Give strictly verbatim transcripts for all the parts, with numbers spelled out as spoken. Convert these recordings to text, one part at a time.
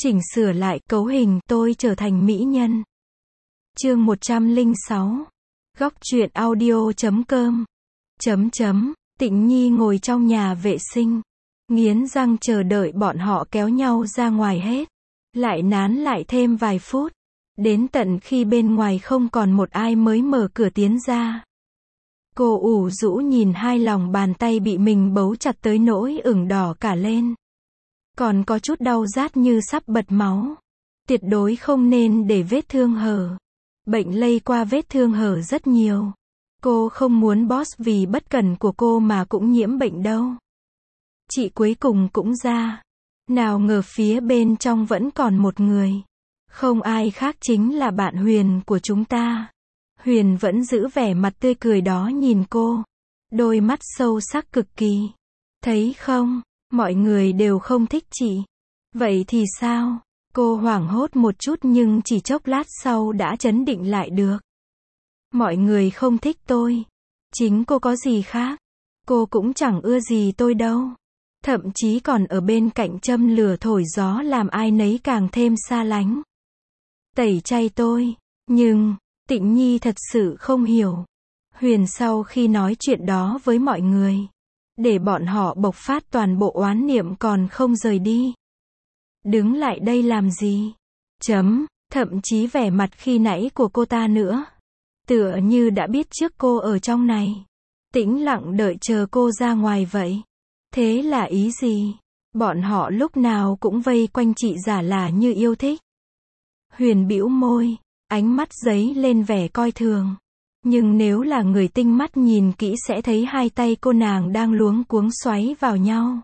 Chỉnh sửa lại cấu hình tôi trở thành mỹ nhân. Chương một trăm lẻ sáu. Góc truyện audio chấm com. Chấm chấm. Tịnh Nhi ngồi trong nhà vệ sinh, nghiến răng chờ đợi bọn họ kéo nhau ra ngoài hết. Lại nán lại thêm vài phút. Đến tận khi bên ngoài không còn một ai mới mở cửa tiến ra. Cô ủ rũ nhìn hai lòng bàn tay bị mình bấu chặt tới nỗi ửng đỏ cả lên. Còn có chút đau rát như sắp bật máu. Tuyệt đối không nên để vết thương hở. Bệnh lây qua vết thương hở rất nhiều. Cô không muốn boss vì bất cẩn của cô mà cũng nhiễm bệnh đâu. Chị cuối cùng cũng ra. Nào ngờ phía bên trong vẫn còn một người. Không ai khác chính là bạn Huyền của chúng ta. Huyền vẫn giữ vẻ mặt tươi cười đó nhìn cô. Đôi mắt sâu sắc cực kỳ. Thấy không, mọi người đều không thích chị. Vậy thì sao? Cô hoảng hốt một chút nhưng chỉ chốc lát sau đã trấn định lại được. Mọi người không thích tôi. Chính cô có gì khác? Cô cũng chẳng ưa gì tôi đâu. Thậm chí còn ở bên cạnh châm lửa thổi gió làm ai nấy càng thêm xa lánh. Tẩy chay tôi. Nhưng, Tịnh Nhi thật sự không hiểu. Huyền sau khi nói chuyện đó với mọi người, để bọn họ bộc phát toàn bộ oán niệm còn không rời đi. Đứng lại đây làm gì? Chấm, thậm chí vẻ mặt khi nãy của cô ta nữa. Tựa như đã biết trước cô ở trong này. Tĩnh lặng đợi chờ cô ra ngoài vậy. Thế là ý gì? Bọn họ lúc nào cũng vây quanh chị giả là như yêu thích. Huyền bĩu môi, ánh mắt dấy lên vẻ coi thường. Nhưng nếu là người tinh mắt nhìn kỹ sẽ thấy hai tay cô nàng đang luống cuống xoáy vào nhau.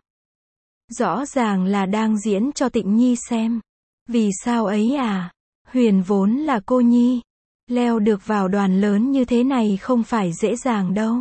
Rõ ràng là đang diễn cho Tịnh Nhi xem. Vì sao ấy à? Huyền vốn là cô nhi. Leo được vào đoàn lớn như thế này không phải dễ dàng đâu.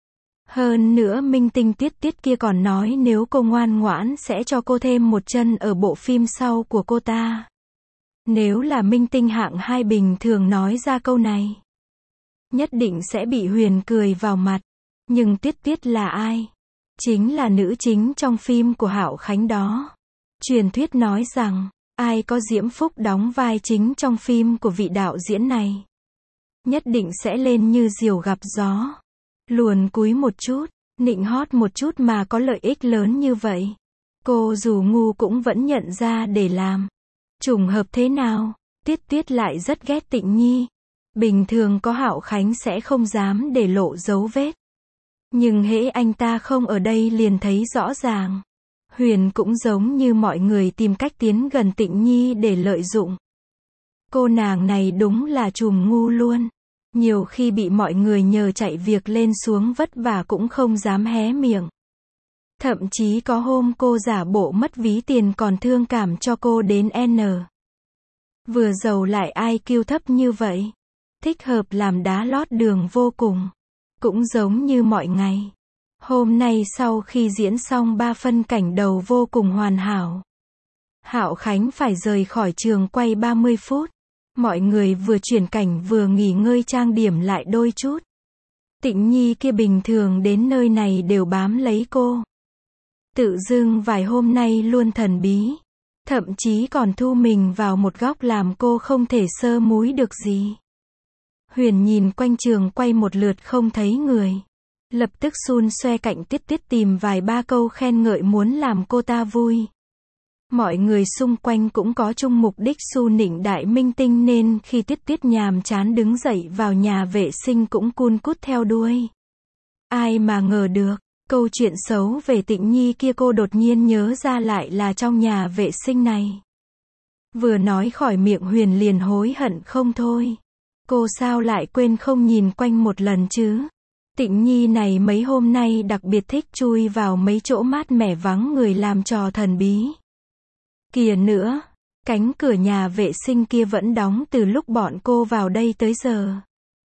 Hơn nữa minh tinh Tiết Tiết kia còn nói nếu cô ngoan ngoãn sẽ cho cô thêm một chân ở bộ phim sau của cô ta. Nếu là minh tinh hạng hai bình thường nói ra câu này, nhất định sẽ bị Huyền cười vào mặt. Nhưng Tiết Tiết là ai? Chính là nữ chính trong phim của Hạo Khánh đó. Truyền thuyết nói rằng, ai có Diễm Phúc đóng vai chính trong phim của vị đạo diễn này, nhất định sẽ lên như diều gặp gió. Luồn cúi một chút, nịnh hót một chút mà có lợi ích lớn như vậy. Cô dù ngu cũng vẫn nhận ra để làm. Trùng hợp thế nào? Tiết Tiết lại rất ghét Tịnh Nhi. Bình thường có Hạo Khánh sẽ không dám để lộ dấu vết. Nhưng hễ anh ta không ở đây liền thấy rõ ràng. Huyền cũng giống như mọi người tìm cách tiến gần Tịnh Nhi để lợi dụng. Cô nàng này đúng là trùm ngu luôn. Nhiều khi bị mọi người nhờ chạy việc lên xuống vất vả cũng không dám hé miệng. Thậm chí có hôm cô giả bộ mất ví tiền còn thương cảm cho cô đến N. Vừa giàu lại i kiu thấp như vậy. Thích hợp làm đá lót đường vô cùng. Cũng giống như mọi ngày. Hôm nay sau khi diễn xong ba phân cảnh đầu vô cùng hoàn hảo, Hạo Khánh phải rời khỏi trường quay ba mươi phút. Mọi người vừa chuyển cảnh vừa nghỉ ngơi trang điểm lại đôi chút. Tịnh Nhi kia bình thường đến nơi này đều bám lấy cô. Tự dưng vài hôm nay luôn thần bí. Thậm chí còn thu mình vào một góc làm cô không thể sơ múi được gì. Huyền nhìn quanh trường quay một lượt không thấy người. Lập tức xun xoe cạnh Tiết Tiết tìm vài ba câu khen ngợi muốn làm cô ta vui. Mọi người xung quanh cũng có chung mục đích su nịnh đại minh tinh nên khi Tiết Tiết nhàm chán đứng dậy vào nhà vệ sinh cũng cun cút theo đuôi. Ai mà ngờ được, câu chuyện xấu về Tịnh Nhi kia cô đột nhiên nhớ ra lại là trong nhà vệ sinh này. Vừa nói khỏi miệng Huyền liền hối hận không thôi. Cô sao lại quên không nhìn quanh một lần chứ? Tịnh Nhi này mấy hôm nay đặc biệt thích chui vào mấy chỗ mát mẻ vắng người làm trò thần bí. Kìa nữa, cánh cửa nhà vệ sinh kia vẫn đóng từ lúc bọn cô vào đây tới giờ.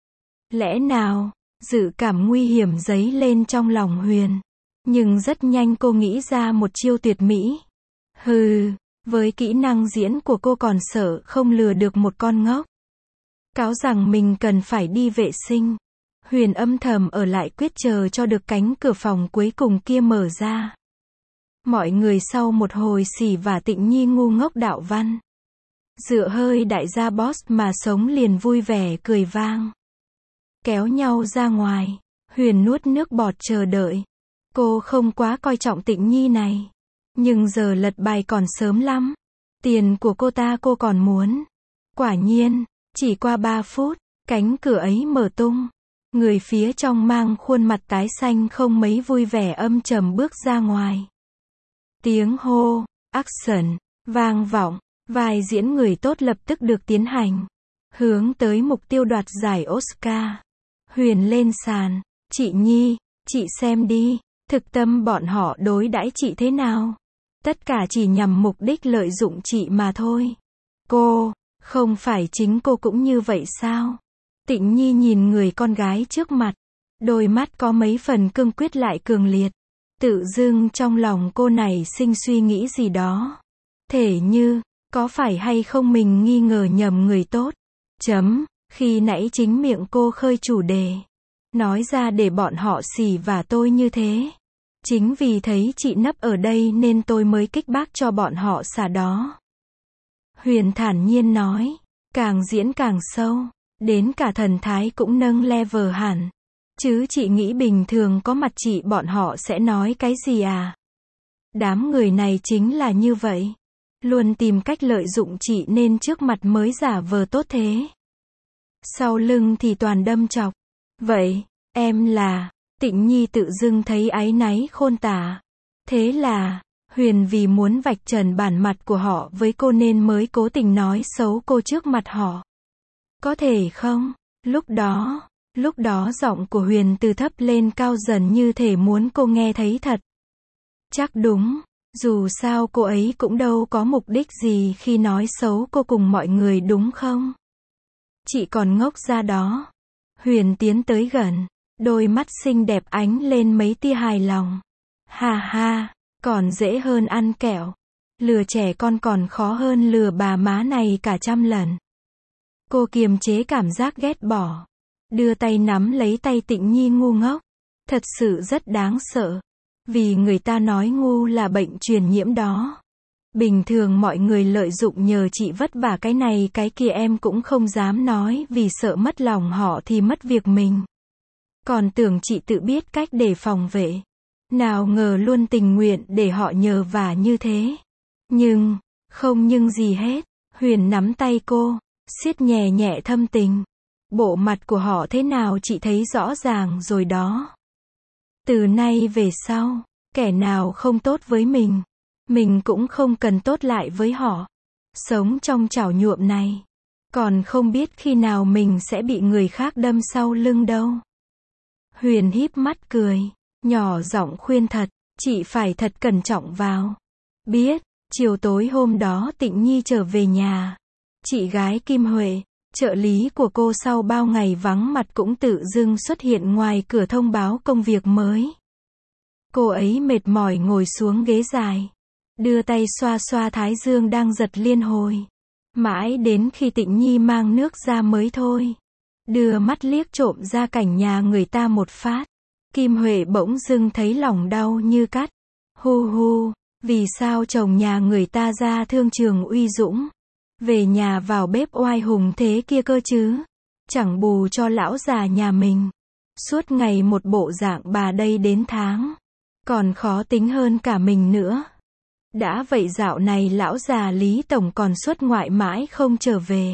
Lẽ nào, dự cảm nguy hiểm dấy lên trong lòng Huyền. Nhưng rất nhanh cô nghĩ ra một chiêu tuyệt mỹ. Hừ, với kỹ năng diễn của cô còn sợ không lừa được một con ngốc. Cáo rằng mình cần phải đi vệ sinh. Huyền âm thầm ở lại quyết chờ cho được cánh cửa phòng cuối cùng kia mở ra. Mọi người sau một hồi xỉ vả Tịnh Nhi ngu ngốc đạo văn. Dựa hơi đại gia boss mà sống liền vui vẻ cười vang. Kéo nhau ra ngoài, Huyền nuốt nước bọt chờ đợi. Cô không quá coi trọng Tịnh Nhi này. Nhưng giờ lật bài còn sớm lắm. Tiền của cô ta cô còn muốn. Quả nhiên, chỉ qua ba phút, cánh cửa ấy mở tung. Người phía trong mang khuôn mặt tái xanh không mấy vui vẻ âm trầm bước ra ngoài. Tiếng hô, action, vang vọng, vai diễn người tốt lập tức được tiến hành. Hướng tới mục tiêu đoạt giải Oscar. Huyền lên sàn, chị Nhi, chị xem đi, thực tâm bọn họ đối đãi chị thế nào? Tất cả chỉ nhằm mục đích lợi dụng chị mà thôi. Cô, không phải chính cô cũng như vậy sao? Tịnh Nhi nhìn người con gái trước mặt. Đôi mắt có mấy phần cương quyết lại cường liệt. Tự dưng trong lòng cô này sinh suy nghĩ gì đó. Thể như, có phải hay không mình nghi ngờ nhầm người tốt? Chấm, khi nãy chính miệng cô khơi chủ đề. Nói ra để bọn họ xỉ vả tôi như thế. Chính vì thấy chị nấp ở đây nên tôi mới kích bác cho bọn họ xả đó. Huyền thản nhiên nói, càng diễn càng sâu, đến cả thần thái cũng nâng level hẳn. Chứ chị nghĩ bình thường có mặt chị bọn họ sẽ nói cái gì à? Đám người này chính là như vậy. Luôn tìm cách lợi dụng chị nên trước mặt mới giả vờ tốt thế. Sau lưng thì toàn đâm chọc. Vậy, em là... Tịnh Nhi tự dưng thấy áy náy khôn tả. Thế là, Huyền vì muốn vạch trần bản mặt của họ với cô nên mới cố tình nói xấu cô trước mặt họ. Có thể không? Lúc đó, lúc đó giọng của Huyền từ thấp lên cao dần như thể muốn cô nghe thấy thật. Chắc đúng, dù sao cô ấy cũng đâu có mục đích gì khi nói xấu cô cùng mọi người đúng không? Chị còn ngốc ra đó. Huyền tiến tới gần. Đôi mắt xinh đẹp ánh lên mấy tia hài lòng. Ha ha, còn dễ hơn ăn kẹo. Lừa trẻ con còn khó hơn lừa bà má này cả trăm lần. Cô kiềm chế cảm giác ghét bỏ. Đưa tay nắm lấy tay Tịnh Nhi ngu ngốc. Thật sự rất đáng sợ. Vì người ta nói ngu là bệnh truyền nhiễm đó. Bình thường mọi người lợi dụng nhờ chị vất vả cái này cái kia em cũng không dám nói vì sợ mất lòng họ thì mất việc mình. Còn tưởng chị tự biết cách để phòng vệ. Nào ngờ luôn tình nguyện để họ nhờ vả như thế. Nhưng, không nhưng gì hết. Huyền nắm tay cô, siết nhẹ nhẹ thâm tình. Bộ mặt của họ thế nào chị thấy rõ ràng rồi đó. Từ nay về sau, kẻ nào không tốt với mình, mình cũng không cần tốt lại với họ. Sống trong chảo nhuộm này, còn không biết khi nào mình sẽ bị người khác đâm sau lưng đâu. Huyền híp mắt cười, nhỏ giọng khuyên thật, chị phải thật cẩn trọng vào. Biết, chiều tối hôm đó Tịnh Nhi trở về nhà. Chị gái Kim Huệ, trợ lý của cô sau bao ngày vắng mặt cũng tự dưng xuất hiện ngoài cửa thông báo công việc mới. Cô ấy mệt mỏi ngồi xuống ghế dài, đưa tay xoa xoa thái dương đang giật liên hồi. Mãi đến khi Tịnh Nhi mang nước ra mới thôi. Đưa mắt liếc trộm ra cảnh nhà người ta một phát. Kim Huệ bỗng dưng thấy lòng đau như cắt. Hu hu, vì sao chồng nhà người ta ra thương trường uy dũng, về nhà vào bếp oai hùng thế kia cơ chứ? Chẳng bù cho lão già nhà mình. Suốt ngày một bộ dạng bà đây đến tháng. Còn khó tính hơn cả mình nữa. Đã vậy dạo này lão già Lý Tổng còn xuất ngoại mãi không trở về.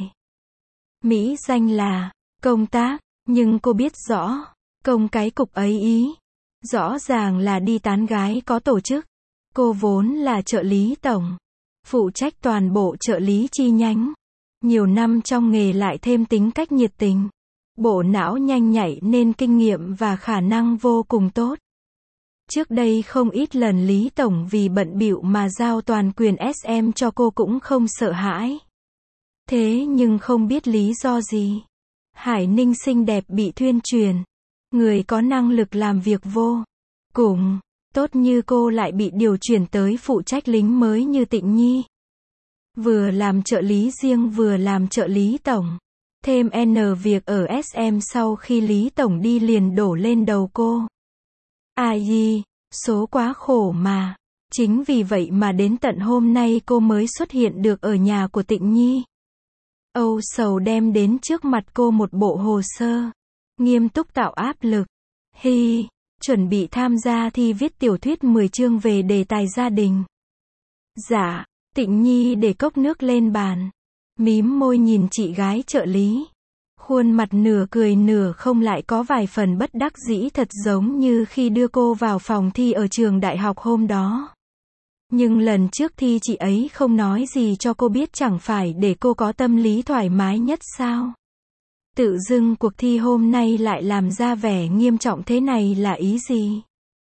Mỹ danh là công tác, nhưng cô biết rõ, công cái cục ấy ý. Rõ ràng là đi tán gái có tổ chức. Cô vốn là trợ lý tổng, phụ trách toàn bộ trợ lý chi nhánh. Nhiều năm trong nghề lại thêm tính cách nhiệt tình. Bộ não nhanh nhạy nên kinh nghiệm và khả năng vô cùng tốt. Trước đây không ít lần Lý Tổng vì bận bịu mà giao toàn quyền ét em cho cô cũng không sợ hãi. Thế nhưng không biết lý do gì. Hải Ninh xinh đẹp bị tuyên truyền. Người có năng lực làm việc vô cùng tốt như cô lại bị điều chuyển tới phụ trách lính mới như Tịnh Nhi. Vừa làm trợ lý riêng vừa làm trợ lý tổng. Thêm N việc ở ét em sau khi Lý Tổng đi liền đổ lên đầu cô. Ai, số quá khổ mà. Chính vì vậy mà đến tận hôm nay cô mới xuất hiện được ở nhà của Tịnh Nhi. Âu Sầu đem đến trước mặt cô một bộ hồ sơ. Nghiêm túc tạo áp lực. Hi, chuẩn bị tham gia thi viết tiểu thuyết mười chương về đề tài gia đình. Dạ, Tịnh Nhi để cốc nước lên bàn. Mím môi nhìn chị gái trợ lý. Khuôn mặt nửa cười nửa không, lại có vài phần bất đắc dĩ, thật giống như khi đưa cô vào phòng thi ở trường đại học hôm đó. Nhưng lần trước thi chị ấy không nói gì cho cô biết, chẳng phải để cô có tâm lý thoải mái nhất sao? Tự dưng cuộc thi hôm nay lại làm ra vẻ nghiêm trọng thế này là ý gì?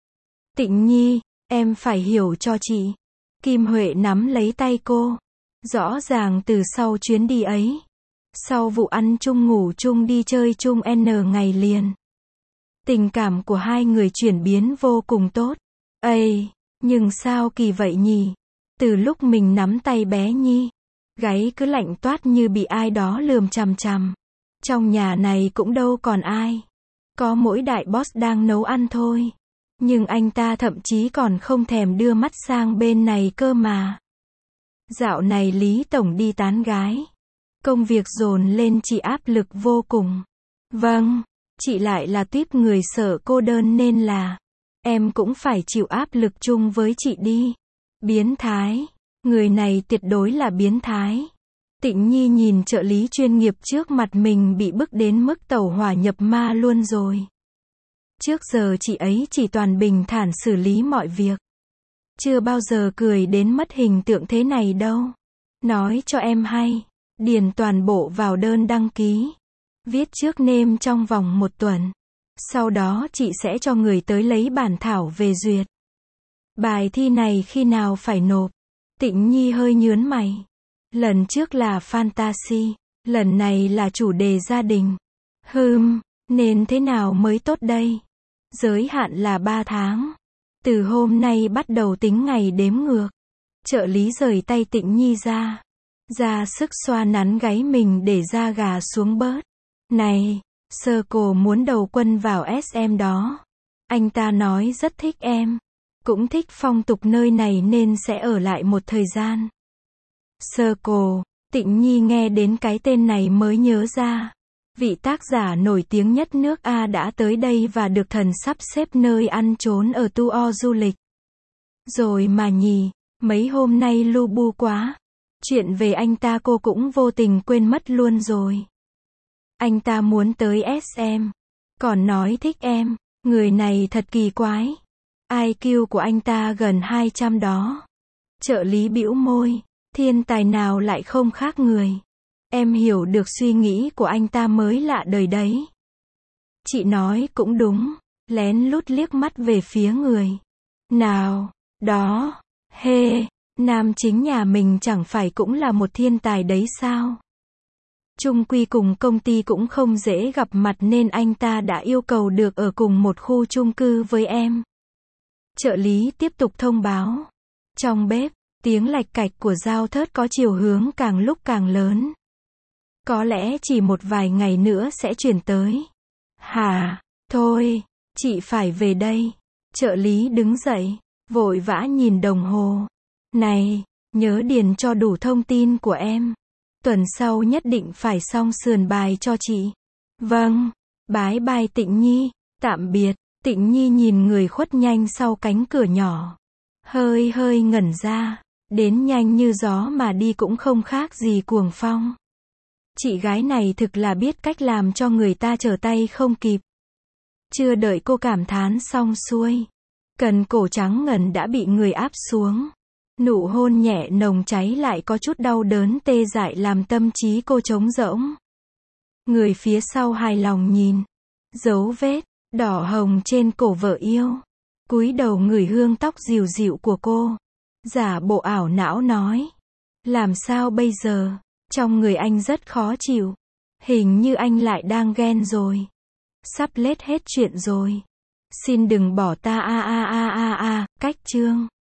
Tịnh Nhi, em phải hiểu cho chị. Kim Huệ nắm lấy tay cô. Rõ ràng từ sau chuyến đi ấy, sau vụ ăn chung ngủ chung đi chơi chung N ngày liền, tình cảm của hai người chuyển biến vô cùng tốt. Ây, nhưng sao kỳ vậy nhỉ? Từ lúc mình nắm tay bé Nhi, gáy cứ lạnh toát như bị ai đó lườm chằm chằm. Trong nhà này cũng đâu còn ai. Có mỗi đại boss đang nấu ăn thôi. Nhưng anh ta thậm chí còn không thèm đưa mắt sang bên này cơ mà. Dạo này Lý Tổng đi tán gái. Công việc dồn lên, chị áp lực vô cùng. Vâng, chị lại là tuýp người sợ cô đơn nên là em cũng phải chịu áp lực chung với chị đi. Biến thái. Người này tuyệt đối là biến thái. Tịnh Nhi nhìn trợ lý chuyên nghiệp trước mặt mình bị bức đến mức tẩu hỏa nhập ma luôn rồi. Trước giờ chị ấy chỉ toàn bình thản xử lý mọi việc. Chưa bao giờ cười đến mất hình tượng thế này đâu. Nói cho em hay, điền toàn bộ vào đơn đăng ký. Viết trước nêm trong vòng một tuần. Sau đó chị sẽ cho người tới lấy bản thảo về duyệt. Bài thi này khi nào phải nộp? Tịnh Nhi hơi nhướng mày. Lần trước là fantasy, lần này là chủ đề gia đình. Hừm, nên thế nào mới tốt đây? Giới hạn là ba tháng. Từ hôm nay bắt đầu tính ngày đếm ngược. Trợ lý rời tay Tịnh Nhi ra. Ra sức xoa nắn gáy mình để da gà xuống bớt. Này, Circle muốn đầu quân vào ét em đó. Anh ta nói rất thích em. Cũng thích phong tục nơi này nên sẽ ở lại một thời gian. Circle, Tịnh Nhi nghe đến cái tên này mới nhớ ra. Vị tác giả nổi tiếng nhất nước A đã tới đây và được thần sắp xếp nơi ăn trốn ở tour du lịch. Rồi mà nhỉ, mấy hôm nay lu bu quá. Chuyện về anh ta cô cũng vô tình quên mất luôn rồi. Anh ta muốn tới ét em. Còn nói thích em. Người này thật kỳ quái. i kiu của anh ta gần hai trăm đó. Trợ lý bĩu môi. Thiên tài nào lại không khác người. Em hiểu được suy nghĩ của anh ta mới lạ đời đấy. Chị nói cũng đúng. Lén lút liếc mắt về phía người nào đó. Hê, nam chính nhà mình chẳng phải cũng là một thiên tài đấy sao? Chung quy cùng công ty cũng không dễ gặp mặt nên anh ta đã yêu cầu được ở cùng một khu chung cư với em. Trợ lý tiếp tục thông báo. Trong bếp, tiếng lạch cạch của dao thớt có chiều hướng càng lúc càng lớn. Có lẽ chỉ một vài ngày nữa sẽ chuyển tới. Hả? Thôi, chị phải về đây. Trợ lý đứng dậy, vội vã nhìn đồng hồ. Này, nhớ điền cho đủ thông tin của em. Tuần sau nhất định phải xong sườn bài cho chị. Vâng, bái bai Tịnh Nhi, tạm biệt. Tịnh Nhi nhìn người khuất nhanh sau cánh cửa nhỏ. Hơi hơi ngẩn ra, đến nhanh như gió mà đi cũng không khác gì cuồng phong. Chị gái này thực là biết cách làm cho người ta trở tay không kịp. Chưa đợi cô cảm thán xong xuôi, cần cổ trắng ngần đã bị người áp xuống. Nụ hôn nhẹ nồng cháy lại có chút đau đớn tê dại làm tâm trí cô trống rỗng. Người phía sau hài lòng nhìn. Dấu vết đỏ hồng trên cổ vợ yêu. Cúi đầu ngửi hương tóc dịu dịu của cô. Giả bộ ảo não nói. Làm sao bây giờ? Trong người anh rất khó chịu. Hình như anh lại đang ghen rồi. Sắp lết hết chuyện rồi. Xin đừng bỏ ta a a a a a, cách chương.